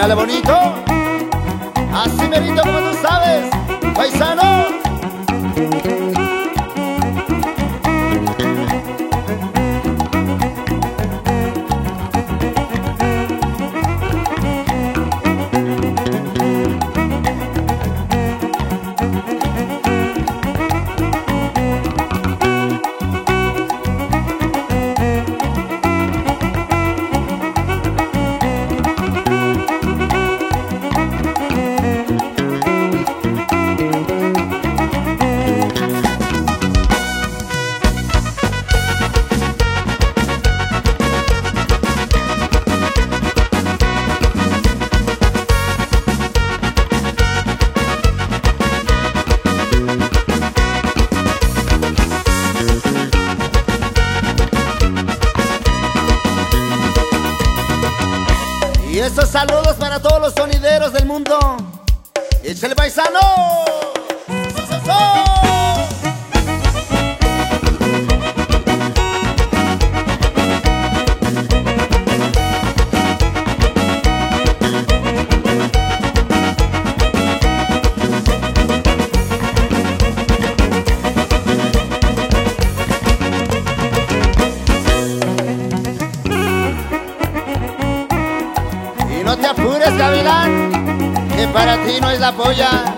Éale bonito, así merito como tú sabes, paisano. Y estos saludos para todos los sonideros del mundo. ¡Échale, paisano! No te apures, gavilán, que para ti no es la polla.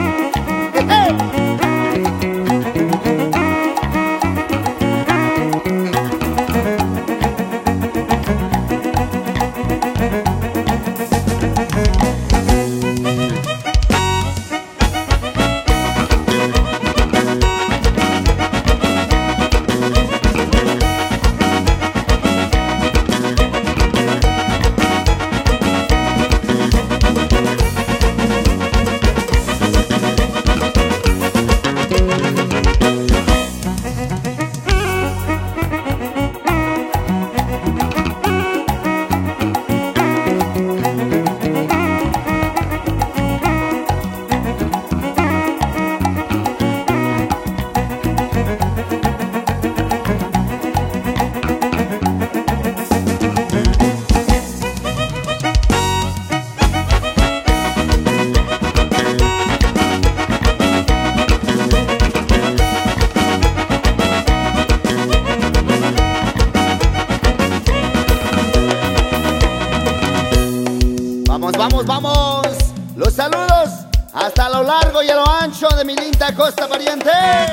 Vamos, vamos, vamos. Los saludos hasta lo largo y a lo ancho de mi linda costa pariente.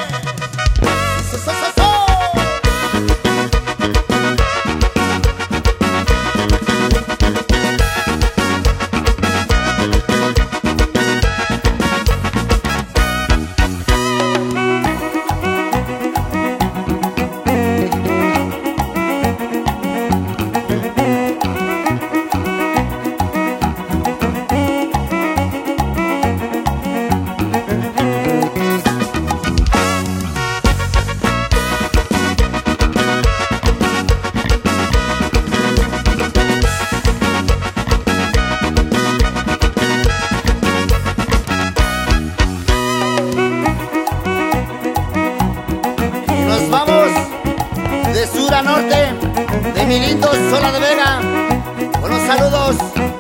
Vamos de sur a norte, de mi lindo Sola de Vega, con los saludos